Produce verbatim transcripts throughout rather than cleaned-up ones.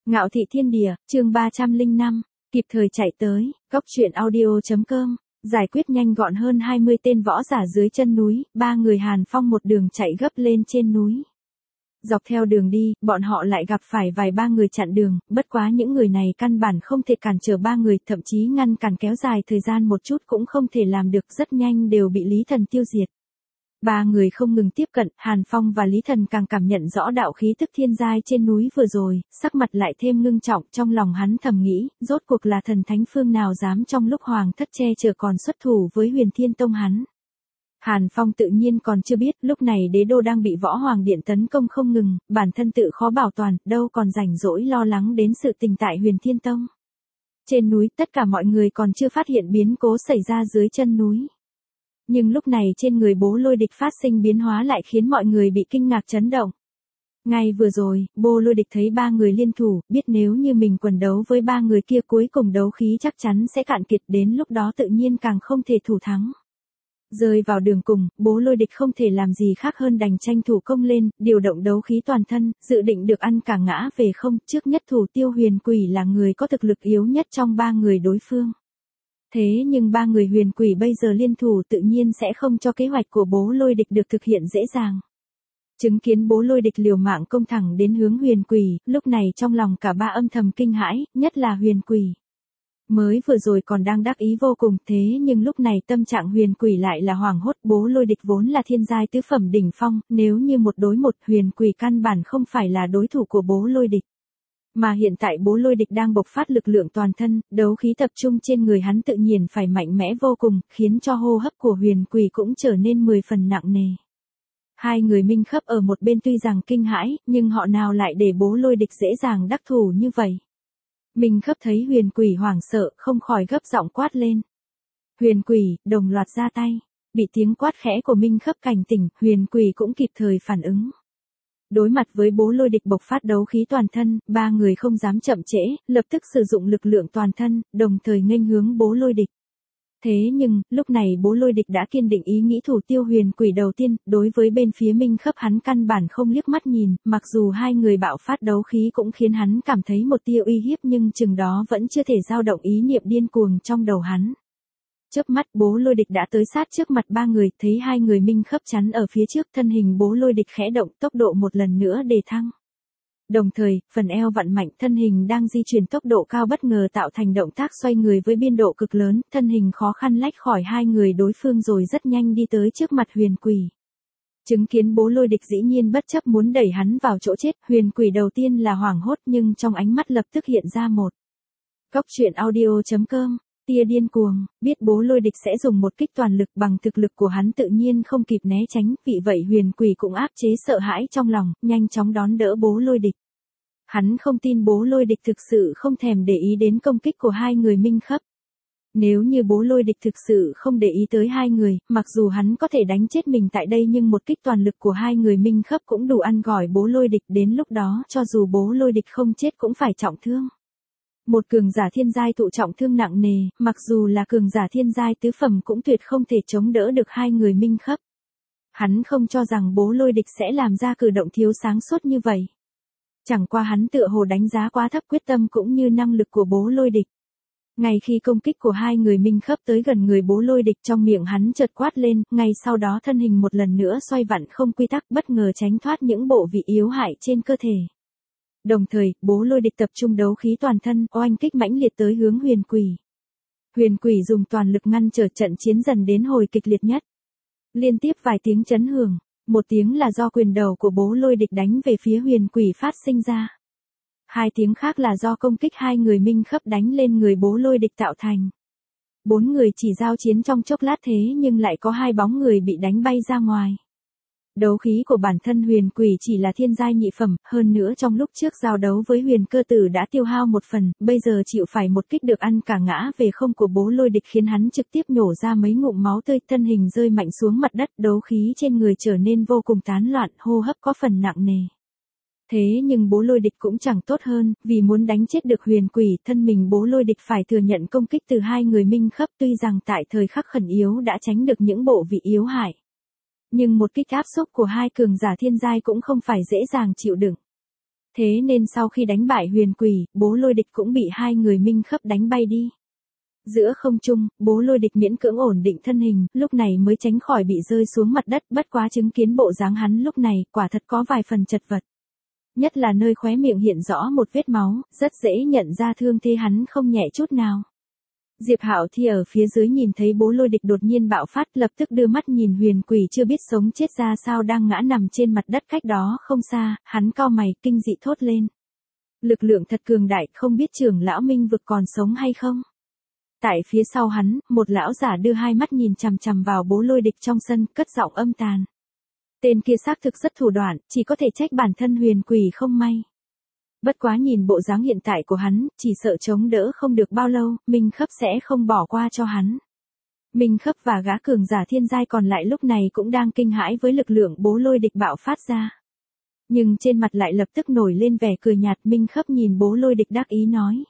Ngạo thị thiên địa, chương ba trăm lẻ năm, kịp thời chạy tới, góc truyện audio.com, giải quyết nhanh gọn hơn hai mươi tên võ giả dưới chân núi, ba người Hàn Phong một đường chạy gấp lên trên núi. Dọc theo đường đi, bọn họ lại gặp phải vài ba người chặn đường, bất quá những người này căn bản không thể cản trở ba người, thậm chí ngăn cản kéo dài thời gian một chút cũng không thể làm được, rất nhanh đều bị Lý Thần tiêu diệt. Ba người không ngừng tiếp cận, Hàn Phong và Lý Thần càng cảm nhận rõ đạo khí tức thiên giai trên núi vừa rồi, sắc mặt lại thêm ngưng trọng, trong lòng hắn thầm nghĩ, rốt cuộc là thần thánh phương nào dám trong lúc hoàng thất che chở còn xuất thủ với Huyền Thiên Tông hắn. Hàn Phong tự nhiên còn chưa biết, lúc này đế đô đang bị võ hoàng điện tấn công không ngừng, bản thân tự khó bảo toàn, đâu còn rảnh rỗi lo lắng đến sự tình tại Huyền Thiên Tông. Trên núi, tất cả mọi người còn chưa phát hiện biến cố xảy ra dưới chân núi. Nhưng lúc này trên người Bố Lôi Địch phát sinh biến hóa lại khiến mọi người bị kinh ngạc chấn động. Ngay vừa rồi, Bố Lôi Địch thấy ba người liên thủ, biết nếu như mình quần đấu với ba người kia cuối cùng đấu khí chắc chắn sẽ cạn kiệt, đến lúc đó tự nhiên càng không thể thủ thắng. Rơi vào đường cùng, Bố Lôi Địch không thể làm gì khác hơn đành tranh thủ công lên, điều động đấu khí toàn thân, dự định được ăn cả ngã về không, trước nhất thủ Tiêu Huyền Quỷ là người có thực lực yếu nhất trong ba người đối phương. Thế nhưng ba người Huyền Quỷ bây giờ liên thủ tự nhiên sẽ không cho kế hoạch của Bố Lôi Địch được thực hiện dễ dàng. Chứng kiến Bố Lôi Địch liều mạng công thẳng đến hướng Huyền Quỷ, lúc này trong lòng cả ba âm thầm kinh hãi, nhất là Huyền Quỷ. Mới vừa rồi còn đang đắc ý vô cùng, thế nhưng lúc này tâm trạng Huyền Quỷ lại là hoảng hốt. Bố Lôi Địch vốn là thiên giai tứ phẩm đỉnh phong, nếu như một đối một, Huyền Quỷ căn bản không phải là đối thủ của Bố Lôi Địch. Mà hiện tại Bố Lôi Địch đang bộc phát lực lượng toàn thân, đấu khí tập trung trên người hắn tự nhiên phải mạnh mẽ vô cùng, khiến cho hô hấp của Huyền Quỷ cũng trở nên mười phần nặng nề. Hai người Minh Khấp ở một bên tuy rằng kinh hãi, nhưng họ nào lại để Bố Lôi Địch dễ dàng đắc thủ như vậy. Minh Khấp thấy Huyền Quỷ hoảng sợ, không khỏi gấp giọng quát lên. Huyền Quỷ, đồng loạt ra tay. Bị tiếng quát khẽ của Minh Khấp cảnh tỉnh, Huyền Quỷ cũng kịp thời phản ứng. Đối mặt với Bố Lôi Địch bộc phát đấu khí toàn thân, ba người không dám chậm trễ, lập tức sử dụng lực lượng toàn thân, đồng thời nghênh hướng Bố Lôi Địch. Thế nhưng, lúc này Bố Lôi Địch đã kiên định ý nghĩ thủ tiêu Huyền Quỷ đầu tiên, đối với bên phía Minh Khấp hắn căn bản không liếc mắt nhìn, mặc dù hai người bạo phát đấu khí cũng khiến hắn cảm thấy một tia uy hiếp nhưng chừng đó vẫn chưa thể dao động ý niệm điên cuồng trong đầu hắn. Chớp mắt Bố Lôi Địch đã tới sát trước mặt ba người, thấy hai người Minh Khấp chắn ở phía trước, thân hình Bố Lôi Địch khẽ động, tốc độ một lần nữa đề thăng. Đồng thời, phần eo vặn mạnh, thân hình đang di chuyển tốc độ cao bất ngờ tạo thành động tác xoay người với biên độ cực lớn, thân hình khó khăn lách khỏi hai người đối phương rồi rất nhanh đi tới trước mặt Huyền Quỷ. Chứng kiến Bố Lôi Địch dĩ nhiên bất chấp muốn đẩy hắn vào chỗ chết, Huyền Quỷ đầu tiên là hoảng hốt nhưng trong ánh mắt lập tức hiện ra một góc truyện audio.com. Tia điên cuồng, biết Bố Lôi Địch sẽ dùng một kích toàn lực, bằng thực lực của hắn tự nhiên không kịp né tránh, vì vậy Huyền Quỷ cũng áp chế sợ hãi trong lòng, nhanh chóng đón đỡ Bố Lôi Địch. Hắn không tin Bố Lôi Địch thực sự không thèm để ý đến công kích của hai người Minh Khấp. Nếu như Bố Lôi Địch thực sự không để ý tới hai người, mặc dù hắn có thể đánh chết mình tại đây nhưng một kích toàn lực của hai người Minh Khấp cũng đủ ăn gỏi Bố Lôi Địch, đến lúc đó cho dù Bố Lôi Địch không chết cũng phải trọng thương. Một cường giả thiên giai thụ trọng thương nặng nề, mặc dù là cường giả thiên giai tứ phẩm cũng tuyệt không thể chống đỡ được hai người Minh Khấp. Hắn không cho rằng Bố Lôi Địch sẽ làm ra cử động thiếu sáng suốt như vậy. Chẳng qua hắn tựa hồ đánh giá quá thấp quyết tâm cũng như năng lực của Bố Lôi Địch. Ngay khi công kích của hai người Minh Khấp tới gần người Bố Lôi Địch, trong miệng hắn chợt quát lên, ngay sau đó thân hình một lần nữa xoay vặn không quy tắc, bất ngờ tránh thoát những bộ vị yếu hại trên cơ thể. Đồng thời, Bố Lôi Địch tập trung đấu khí toàn thân, oanh kích mãnh liệt tới hướng Huyền Quỷ. Huyền Quỷ dùng toàn lực ngăn trở, trận chiến dần đến hồi kịch liệt nhất. Liên tiếp vài tiếng chấn hưởng, một tiếng là do quyền đầu của Bố Lôi Địch đánh về phía Huyền Quỷ phát sinh ra. Hai tiếng khác là do công kích hai người Minh Khấp đánh lên người Bố Lôi Địch tạo thành. Bốn người chỉ giao chiến trong chốc lát thế nhưng lại có hai bóng người bị đánh bay ra ngoài. Đấu khí của bản thân Huyền Quỷ chỉ là thiên giai nhị phẩm, hơn nữa trong lúc trước giao đấu với Huyền Cơ Tử đã tiêu hao một phần, bây giờ chịu phải một kích được ăn cả ngã về không của Bố Lôi Địch khiến hắn trực tiếp nhổ ra mấy ngụm máu tươi, thân hình rơi mạnh xuống mặt đất, đấu khí trên người trở nên vô cùng tán loạn, hô hấp có phần nặng nề. Thế nhưng Bố Lôi Địch cũng chẳng tốt hơn, vì muốn đánh chết được Huyền Quỷ, thân mình Bố Lôi Địch phải thừa nhận công kích từ hai người Minh Khấp, tuy rằng tại thời khắc khẩn yếu đã tránh được những bộ vị yếu hại. Nhưng một kích áp xúc của hai cường giả thiên giai cũng không phải dễ dàng chịu đựng. Thế nên sau khi đánh bại huyền quỷ, bố lôi địch cũng bị hai người minh khấp đánh bay đi. Giữa không trung, bố lôi địch miễn cưỡng ổn định thân hình, lúc này mới tránh khỏi bị rơi xuống mặt đất, bất quá chứng kiến bộ dáng hắn lúc này, quả thật có vài phần chật vật. Nhất là nơi khóe miệng hiện rõ một vết máu, rất dễ nhận ra thương thế hắn không nhẹ chút nào. Diệp Hạo Thi ở phía dưới nhìn thấy bố lôi địch đột nhiên bạo phát, lập tức đưa mắt nhìn huyền quỷ chưa biết sống chết ra sao đang ngã nằm trên mặt đất cách đó không xa, hắn cau mày kinh dị thốt lên. Lực lượng thật cường đại, không biết trưởng lão Minh Vực còn sống hay không? Tại phía sau hắn, một lão giả đưa hai mắt nhìn chằm chằm vào bố lôi địch trong sân, cất giọng âm tàn. Tên kia xác thực rất thủ đoạn, chỉ có thể trách bản thân huyền quỷ không may. Bất quá nhìn bộ dáng hiện tại của hắn, chỉ sợ chống đỡ không được bao lâu, Minh Khấp sẽ không bỏ qua cho hắn. Minh Khấp và gã cường giả thiên giai còn lại lúc này cũng đang kinh hãi với lực lượng bố lôi địch bạo phát ra. Nhưng trên mặt lại lập tức nổi lên vẻ cười nhạt. Minh Khấp nhìn bố lôi địch đắc ý nói.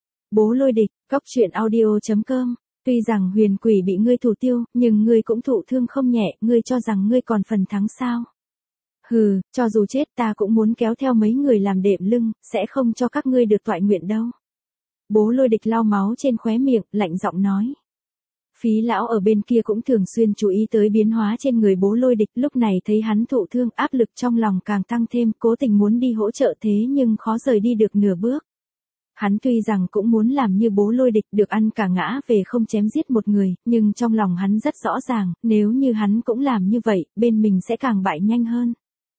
Bố lôi địch, cóc truyện audio chấm com. Tuy rằng huyền quỷ bị ngươi thủ tiêu, nhưng ngươi cũng thụ thương không nhẹ, ngươi cho rằng ngươi còn phần thắng sao? Hừ, cho dù chết ta cũng muốn kéo theo mấy người làm đệm lưng, sẽ không cho các ngươi được toại nguyện đâu. Bố lôi địch lau máu trên khóe miệng, lạnh giọng nói. Phí lão ở bên kia cũng thường xuyên chú ý tới biến hóa trên người bố lôi địch, lúc này thấy hắn thụ thương, áp lực trong lòng càng tăng thêm, cố tình muốn đi hỗ trợ thế nhưng khó rời đi được nửa bước. Hắn tuy rằng cũng muốn làm như bố lôi địch được ăn cả ngã về không chém giết một người, nhưng trong lòng hắn rất rõ ràng, nếu như hắn cũng làm như vậy, bên mình sẽ càng bại nhanh hơn.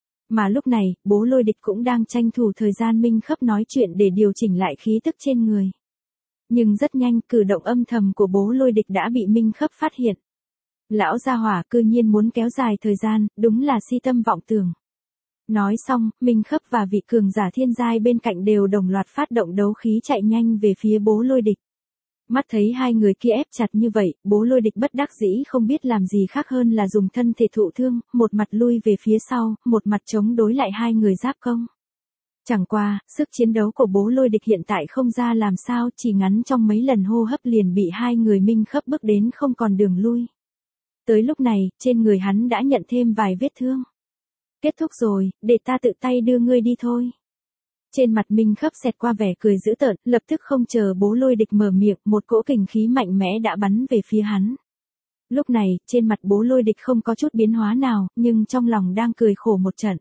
Mà lúc này, bố lôi địch cũng đang tranh thủ thời gian Minh Khấp nói chuyện để điều chỉnh lại khí tức trên người. Nhưng rất nhanh, cử động âm thầm của bố lôi địch đã bị Minh Khấp phát hiện. Lão gia hỏa cư nhiên muốn kéo dài thời gian, đúng là si tâm vọng tưởng. Nói xong, Minh Khấp và vị cường giả thiên giai bên cạnh đều đồng loạt phát động đấu khí chạy nhanh về phía bố lôi địch. Mắt thấy hai người kia ép chặt như vậy, bố lôi địch bất đắc dĩ không biết làm gì khác hơn là dùng thân thể thụ thương, một mặt lui về phía sau, một mặt chống đối lại hai người giáp công. Chẳng qua, sức chiến đấu của bố lôi địch hiện tại không ra làm sao, chỉ ngắn trong mấy lần hô hấp liền bị hai người Minh Khấp bước đến không còn đường lui. Tới lúc này, trên người hắn đã nhận thêm vài vết thương. Kết thúc rồi, để ta tự tay đưa ngươi đi thôi. Trên mặt Minh Khấp xẹt qua vẻ cười dữ tợn, lập tức không chờ bố lôi địch mở miệng, một cỗ kình khí mạnh mẽ đã bắn về phía hắn. Lúc này, trên mặt bố lôi địch không có chút biến hóa nào, nhưng trong lòng đang cười khổ một trận.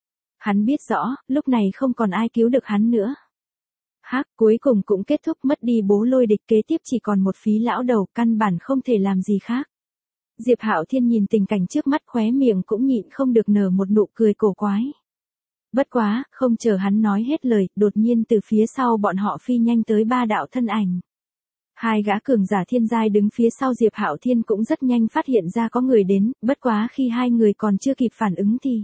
Hắn biết rõ, lúc này không còn ai cứu được hắn nữa. Hắc, cuối cùng cũng kết thúc, mất đi bố lôi địch, kế tiếp chỉ còn một phí lão đầu, căn bản không thể làm gì khác. Diệp Hạo Thiên nhìn tình cảnh trước mắt khóe miệng cũng nhịn không được nở một nụ cười cổ quái. Bất quá, không chờ hắn nói hết lời, đột nhiên từ phía sau bọn họ phi nhanh tới ba đạo thân ảnh. Hai gã cường giả thiên giai đứng phía sau Diệp Hạo Thiên cũng rất nhanh phát hiện ra có người đến, bất quá khi hai người còn chưa kịp phản ứng thì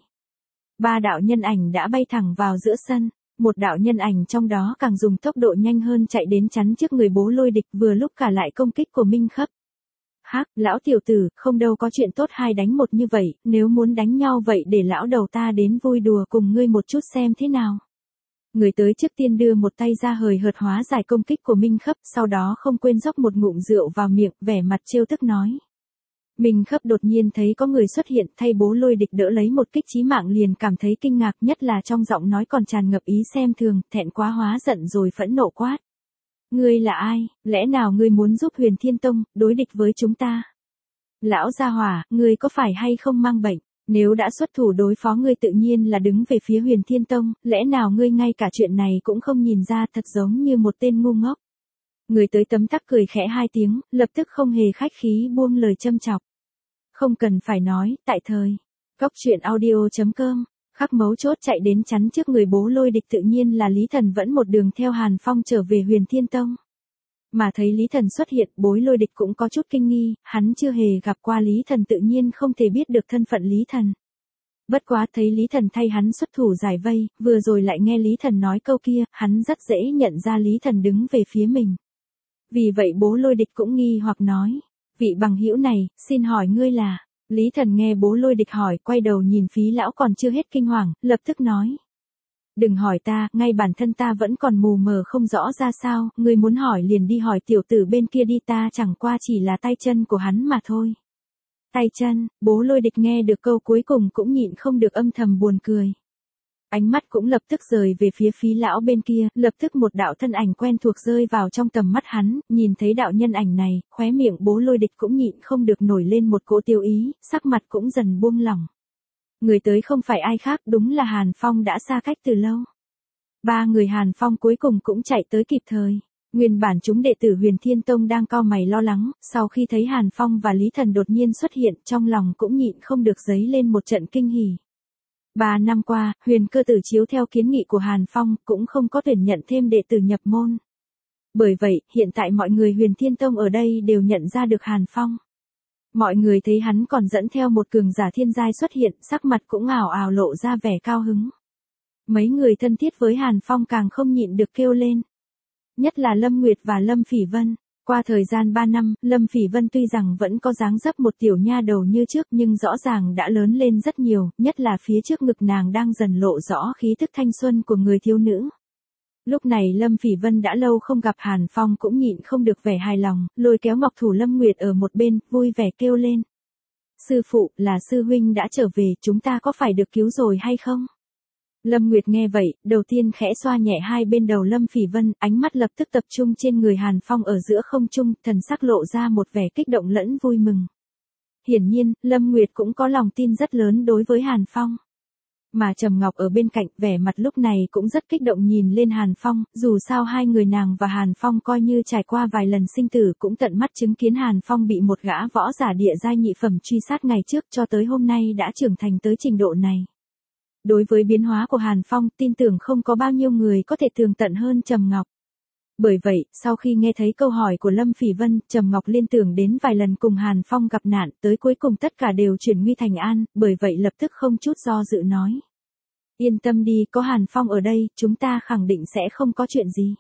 ba đạo nhân ảnh đã bay thẳng vào giữa sân, một đạo nhân ảnh trong đó càng dùng tốc độ nhanh hơn chạy đến chắn trước người bố lôi địch, vừa lúc cả lại công kích của Minh Khấp. Hắc, lão tiểu tử, không đâu có chuyện tốt hai đánh một như vậy, nếu muốn đánh nhau vậy để lão đầu ta đến vui đùa cùng ngươi một chút xem thế nào. Người tới trước tiên đưa một tay ra hời hợt hóa giải công kích của Minh Khấp, sau đó không quên dốc một ngụm rượu vào miệng, vẻ mặt trêu tức nói. Minh Khấp đột nhiên thấy có người xuất hiện, thay bố lôi địch đỡ lấy một kích chí mạng liền cảm thấy kinh ngạc, nhất là trong giọng nói còn tràn ngập ý xem thường, thẹn quá hóa giận rồi phẫn nộ quát. Ngươi là ai, lẽ nào ngươi muốn giúp Huyền Thiên Tông, đối địch với chúng ta? Lão gia hỏa, ngươi có phải hay không mang bệnh? Nếu đã xuất thủ đối phó ngươi tự nhiên là đứng về phía Huyền Thiên Tông, lẽ nào ngươi ngay cả chuyện này cũng không nhìn ra, thật giống như một tên ngu ngốc. Người tới tấm tắc cười khẽ hai tiếng, lập tức không hề khách khí buông lời châm chọc. Không cần phải nói, tại thời. Cóc truyện audio chấm com. Khắc mấu chốt chạy đến chắn trước người bố lôi địch tự nhiên là Lý Thần vẫn một đường theo Hàn Phong trở về Huyền Thiên Tông. Mà thấy Lý Thần xuất hiện, bối lôi địch cũng có chút kinh nghi, hắn chưa hề gặp qua Lý Thần tự nhiên không thể biết được thân phận Lý Thần. Bất quá thấy Lý Thần thay hắn xuất thủ giải vây, vừa rồi lại nghe Lý Thần nói câu kia, hắn rất dễ nhận ra Lý Thần đứng về phía mình. Vì vậy bố lôi địch cũng nghi hoặc nói, vị bằng hữu này, xin hỏi ngươi là... Lý Thần nghe bố lôi địch hỏi, quay đầu nhìn phí lão còn chưa hết kinh hoàng, lập tức nói. Đừng hỏi ta, ngay bản thân ta vẫn còn mù mờ không rõ ra sao, ngươi muốn hỏi liền đi hỏi tiểu tử bên kia đi, ta chẳng qua chỉ là tay chân của hắn mà thôi. Tay chân, bố lôi địch nghe được câu cuối cùng cũng nhịn không được âm thầm buồn cười. Ánh mắt cũng lập tức rời về phía Phí lão bên kia, lập tức một đạo thân ảnh quen thuộc rơi vào trong tầm mắt hắn, nhìn thấy đạo nhân ảnh này, khóe miệng Bố Lôi Địch cũng nhịn không được nổi lên một cỗ tiêu ý, sắc mặt cũng dần buông lỏng. Người tới không phải ai khác, đúng là Hàn Phong đã xa cách từ lâu. Ba người Hàn Phong cuối cùng cũng chạy tới kịp thời. Nguyên bản chúng đệ tử Huyền Thiên Tông đang cau mày lo lắng, sau khi thấy Hàn Phong và Lý Thần đột nhiên xuất hiện, trong lòng cũng nhịn không được dấy lên một trận kinh hỉ. Ba năm qua, Huyền Cơ Tử chiếu theo kiến nghị của Hàn Phong, cũng không có tuyển nhận thêm đệ tử nhập môn. Bởi vậy, hiện tại mọi người Huyền Thiên Tông ở đây đều nhận ra được Hàn Phong. Mọi người thấy hắn còn dẫn theo một cường giả thiên giai xuất hiện, sắc mặt cũng ảo ảo lộ ra vẻ cao hứng. Mấy người thân thiết với Hàn Phong càng không nhịn được kêu lên. Nhất là Lâm Nguyệt và Lâm Phỉ Vân. Qua thời gian ba năm, Lâm Phỉ Vân tuy rằng vẫn có dáng dấp một tiểu nha đầu như trước nhưng rõ ràng đã lớn lên rất nhiều, nhất là phía trước ngực nàng đang dần lộ rõ khí thức thanh xuân của người thiếu nữ. Lúc này Lâm Phỉ Vân đã lâu không gặp Hàn Phong cũng nhịn không được vẻ hài lòng, lôi kéo Ngọc Thủ Lâm Nguyệt ở một bên, vui vẻ kêu lên. Sư phụ, là sư huynh đã trở về, chúng ta có phải được cứu rồi hay không? Lâm Nguyệt nghe vậy, đầu tiên khẽ xoa nhẹ hai bên đầu Lâm Phỉ Vân, ánh mắt lập tức tập trung trên người Hàn Phong ở giữa không trung, thần sắc lộ ra một vẻ kích động lẫn vui mừng. Hiển nhiên, Lâm Nguyệt cũng có lòng tin rất lớn đối với Hàn Phong. Mà Trầm Ngọc ở bên cạnh, vẻ mặt lúc này cũng rất kích động nhìn lên Hàn Phong, dù sao hai người nàng và Hàn Phong coi như trải qua vài lần sinh tử cũng tận mắt chứng kiến Hàn Phong bị một gã võ giả địa giai nhị phẩm truy sát ngày trước cho tới hôm nay đã trưởng thành tới trình độ này. Đối với biến hóa của Hàn Phong, tin tưởng không có bao nhiêu người có thể tường tận hơn Trầm Ngọc. Bởi vậy, sau khi nghe thấy câu hỏi của Lâm Phỉ Vân, Trầm Ngọc liên tưởng đến vài lần cùng Hàn Phong gặp nạn, tới cuối cùng tất cả đều chuyển nguy thành an, bởi vậy lập tức không chút do dự nói. Yên tâm đi, có Hàn Phong ở đây, chúng ta khẳng định sẽ không có chuyện gì.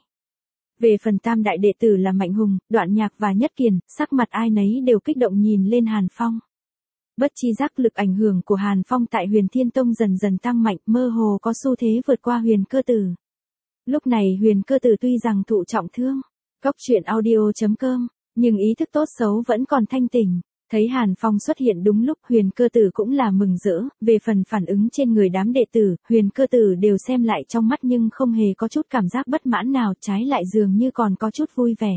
Về phần tam đại đệ tử là Mạnh Hùng, Đoạn Nhạc và Nhất Kiền, sắc mặt ai nấy đều kích động nhìn lên Hàn Phong. Bất chi giác lực ảnh hưởng của Hàn Phong tại Huyền Thiên Tông dần dần tăng mạnh, mơ hồ có xu thế vượt qua Huyền Cơ Tử. Lúc này Huyền Cơ Tử tuy rằng thụ trọng thương, Cốc Truyện Audio chấm com, nhưng ý thức tốt xấu vẫn còn thanh tỉnh. Thấy Hàn Phong xuất hiện đúng lúc, Huyền Cơ Tử cũng là mừng rỡ, về phần phản ứng trên người đám đệ tử, Huyền Cơ Tử đều xem lại trong mắt nhưng không hề có chút cảm giác bất mãn nào, trái lại dường như còn có chút vui vẻ.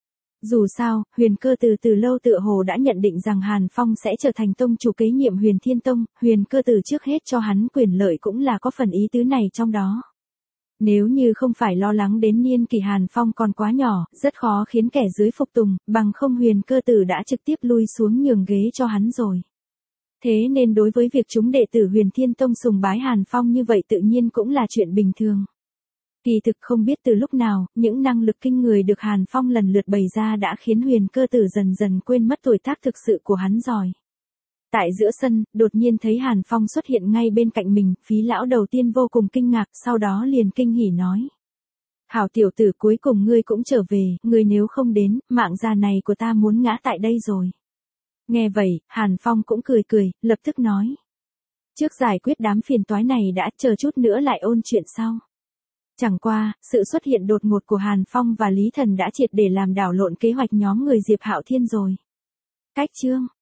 Dù sao, Huyền Cơ Tử từ lâu tựa hồ đã nhận định rằng Hàn Phong sẽ trở thành tông chủ kế nhiệm Huyền Thiên Tông, Huyền Cơ Tử trước hết cho hắn quyền lợi cũng là có phần ý tứ này trong đó. Nếu như không phải lo lắng đến niên kỷ Hàn Phong còn quá nhỏ, rất khó khiến kẻ dưới phục tùng, bằng không Huyền Cơ Tử đã trực tiếp lui xuống nhường ghế cho hắn rồi. Thế nên đối với việc chúng đệ tử Huyền Thiên Tông sùng bái Hàn Phong như vậy tự nhiên cũng là chuyện bình thường. Kỳ thực không biết từ lúc nào, những năng lực kinh người được Hàn Phong lần lượt bày ra đã khiến Huyền Cơ Tử dần dần quên mất tuổi tác thực sự của hắn rồi. Tại giữa sân, đột nhiên thấy Hàn Phong xuất hiện ngay bên cạnh mình, Phí lão đầu tiên vô cùng kinh ngạc, sau đó liền kinh hỉ nói. Hảo tiểu tử, cuối cùng ngươi cũng trở về, ngươi nếu không đến, mạng già này của ta muốn ngã tại đây rồi. Nghe vậy, Hàn Phong cũng cười cười, lập tức nói. Trước giải quyết đám phiền toái này đã, chờ chút nữa lại ôn chuyện sau. Chẳng qua, sự xuất hiện đột ngột của Hàn Phong và Lý Thần đã triệt để làm đảo lộn kế hoạch nhóm người Diệp Hạo Thiên rồi. Cách chương